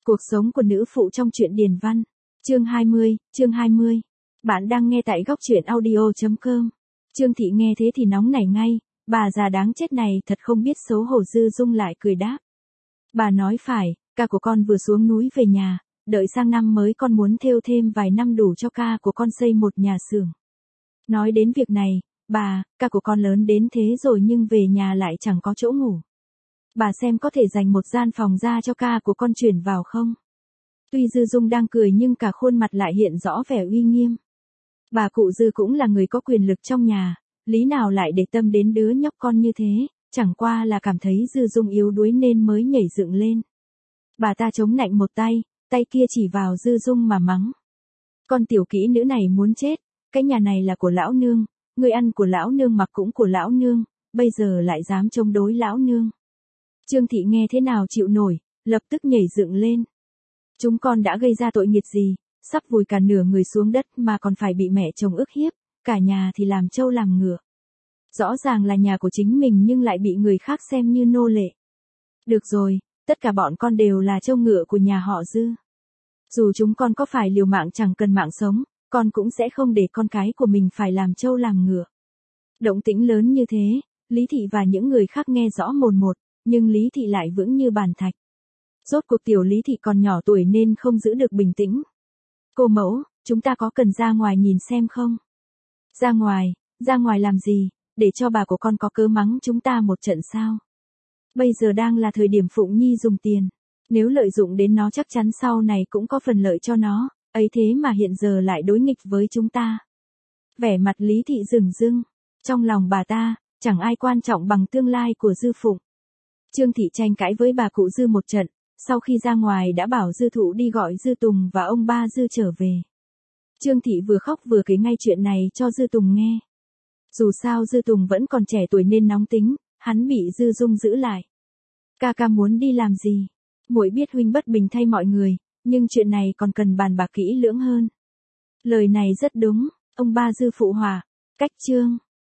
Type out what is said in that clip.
Cuộc sống của nữ phụ trong truyện Điền Văn. Chương 20. Bạn đang nghe tại góc truyện audio.com. Trương Thị nghe thế thì nóng nảy ngay, bà già đáng chết này thật không biết xấu hổ. Dư Dung lại cười đáp. Bà nói phải, ca của con vừa xuống núi về nhà, đợi sang năm mới con muốn thêu thêm vài năm đủ cho ca của con xây một nhà xưởng. Nói đến việc này, ca của con lớn đến thế rồi nhưng về nhà lại chẳng có chỗ ngủ. Bà xem có thể dành một gian phòng ra cho ca của con chuyển vào không? Tuy Dư Dung đang cười nhưng cả khuôn mặt lại hiện rõ vẻ uy nghiêm. Bà cụ Dư cũng là người có quyền lực trong nhà, lý nào lại để tâm đến đứa nhóc con như thế, chẳng qua là cảm thấy Dư Dung yếu đuối nên mới nhảy dựng lên. Bà ta chống nạnh một tay kia chỉ vào Dư Dung mà mắng. Con tiểu kỹ nữ này muốn chết, cái nhà này là của lão nương, người ăn của lão nương mặc cũng của lão nương, bây giờ lại dám chống đối lão nương. Trương Thị nghe thế nào chịu nổi, lập tức nhảy dựng lên. Chúng con đã gây ra tội nghiệt gì, sắp vùi cả nửa người xuống đất mà còn phải bị mẹ chồng ức hiếp, cả nhà thì làm trâu làm ngựa. Rõ ràng là nhà của chính mình nhưng lại bị người khác xem như nô lệ. Được rồi, tất cả bọn con đều là trâu ngựa của nhà họ Dư. Dù chúng con có phải liều mạng chẳng cần mạng sống, con cũng sẽ không để con cái của mình phải làm trâu làm ngựa. Động tĩnh lớn như thế, Lý Thị và những người khác nghe rõ mồn một, nhưng Lý Thị lại vững như bàn thạch. Rốt cuộc tiểu Lý Thị còn nhỏ tuổi nên không giữ được bình tĩnh. Cô mẫu, chúng ta có cần ra ngoài nhìn xem không? Ra ngoài làm gì, để cho bà của con có cớ mắng chúng ta một trận sao? Bây giờ đang là thời điểm Phụng Nhi dùng tiền, nếu lợi dụng đến nó chắc chắn sau này cũng có phần lợi cho nó, ấy thế mà hiện giờ lại đối nghịch với chúng ta. Vẻ mặt Lý Thị rừng rưng, trong lòng bà ta, chẳng ai quan trọng bằng tương lai của Dư Phụng. Trương Thị tranh cãi với bà cụ Dư một trận, sau khi ra ngoài đã bảo Dư Thụ đi gọi Dư Tùng và ông ba Dư trở về. Trương Thị vừa khóc vừa kể ngay chuyện này cho Dư Tùng nghe. Dù sao Dư Tùng vẫn còn trẻ tuổi nên nóng tính, hắn bị Dư Dung giữ lại. Ca muốn đi làm gì? Muội biết huynh bất bình thay mọi người, nhưng chuyện này còn cần bàn bạc kỹ lưỡng hơn. Lời này rất đúng, ông ba Dư phụ họa. Cách chương